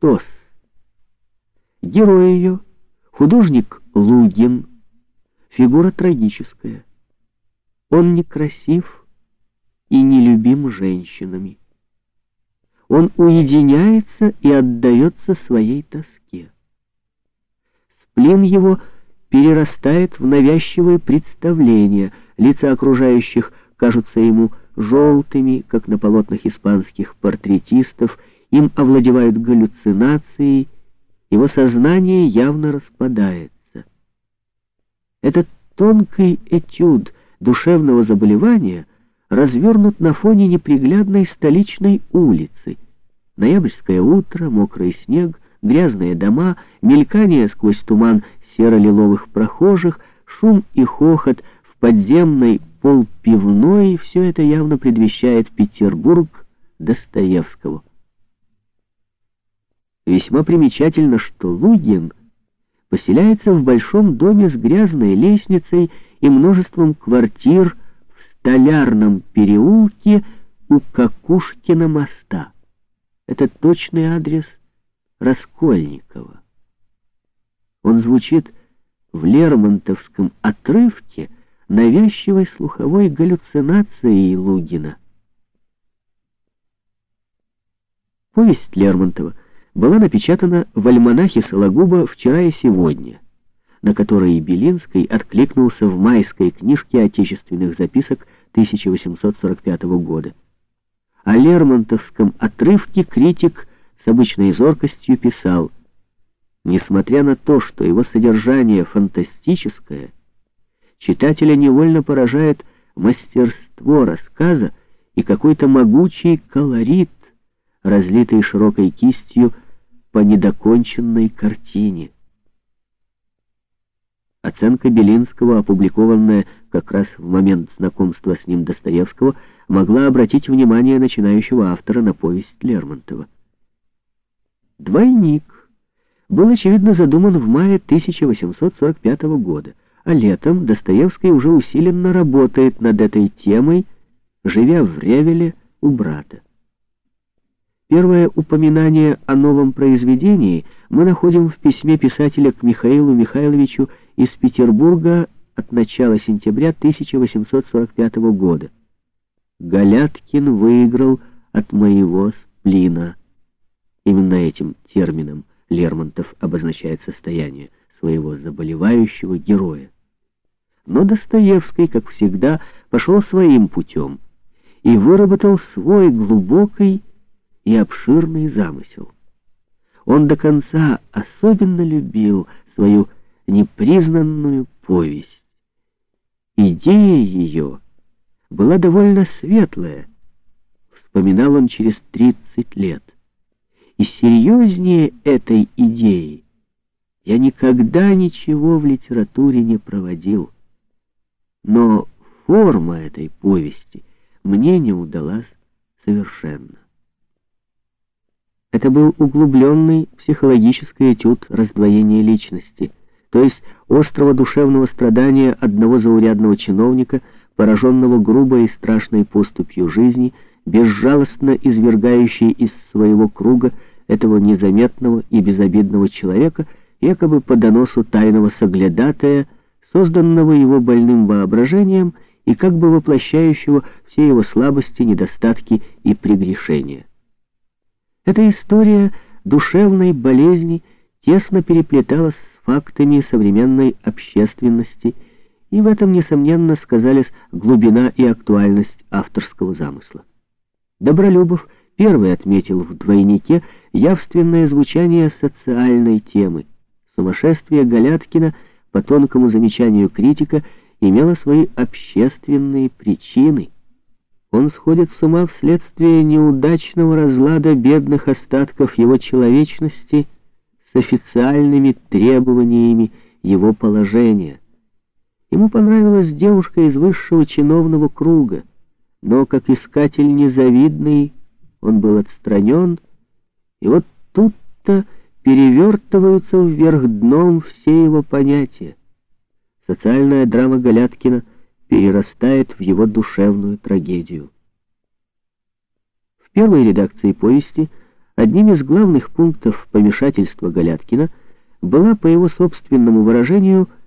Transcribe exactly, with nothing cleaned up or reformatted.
«Атос». Герой ее — художник Лугин, фигура трагическая. Он некрасив и нелюбим женщинами. Он уединяется и отдается своей тоске. Сплин его перерастает в навязчивые представления, лица окружающих кажутся ему желтыми, как на полотнах испанских портретистов, им овладевают галлюцинации, его сознание явно распадается. Этот тонкий этюд душевного заболевания развернут на фоне неприглядной столичной улицы. Ноябрьское утро, мокрый снег, грязные дома, мелькание сквозь туман серо-лиловых прохожих, шум и хохот в подземной полпивной — все это явно предвещает Петербург Достоевского. Весьма примечательно, что Лугин поселяется в большом доме с грязной лестницей и множеством квартир в Столярном переулке у Кокушкина моста. Это точный адрес Раскольникова. Он звучит в лермонтовском отрывке навязчивой слуховой галлюцинацией Лугина. Повесть Лермонтова была напечатана в альманахе Сологуба «Вчера и сегодня», на который Белинский откликнулся в майской книжке отечественных записок тысяча восемьсот сорок пятого года. О лермонтовском отрывке критик с обычной зоркостью писал: несмотря на то, что его содержание фантастическое, читателя невольно поражает мастерство рассказа и какой-то могучий колорит, разлитый широкой кистью по недоконченной картине. Оценка Белинского, опубликованная как раз в момент знакомства с ним Достоевского, могла обратить внимание начинающего автора на повесть Лермонтова. «Двойник» был, очевидно, задуман в мае тысяча восемьсот сорок пятого года, а летом Достоевский уже усиленно работает над этой темой, живя в Ревеле у брата. Первое упоминание о новом произведении мы находим в письме писателя к Михаилу Михайловичу из Петербурга от начала сентября тысяча восемьсот сорок пятого года. «Галяткин выиграл от моего сплина». Именно этим термином Лермонтов обозначает состояние своего заболевающего героя. Но Достоевский, как всегда, пошел своим путем и выработал свой глубокий и обширный замысел. Он до конца особенно любил свою непризнанную повесть. Идея ее была довольно светлая, вспоминал он через тридцать лет. И серьезнее этой идеи я никогда ничего в литературе не проводил. Но форма этой повести мне не удалась совершенно. Это был углубленный психологический этюд раздвоения личности, то есть острого душевного страдания одного заурядного чиновника, пораженного грубой и страшной поступью жизни, безжалостно извергающей из своего круга этого незаметного и безобидного человека, якобы по доносу тайного соглядатая, созданного его больным воображением и как бы воплощающего все его слабости, недостатки и прегрешения. Эта история душевной болезни тесно переплеталась с фактами современной общественности, и в этом, несомненно, сказались глубина и актуальность авторского замысла. Добролюбов первый отметил в «Двойнике» явственное звучание социальной темы. Сумасшествие Галяткина, по тонкому замечанию критика, имело свои общественные причины. Он сходит с ума вследствие неудачного разлада бедных остатков его человечности с официальными требованиями его положения. Ему понравилась девушка из высшего чиновного круга, но как искатель незавидный он был отстранен, и вот тут-то перевертываются вверх дном все его понятия. Социальная драма Галяткина перерастает в его душевную трагедию. В первой редакции повести Одним из главных пунктов помешательства Галяткина была, по его собственному выражению,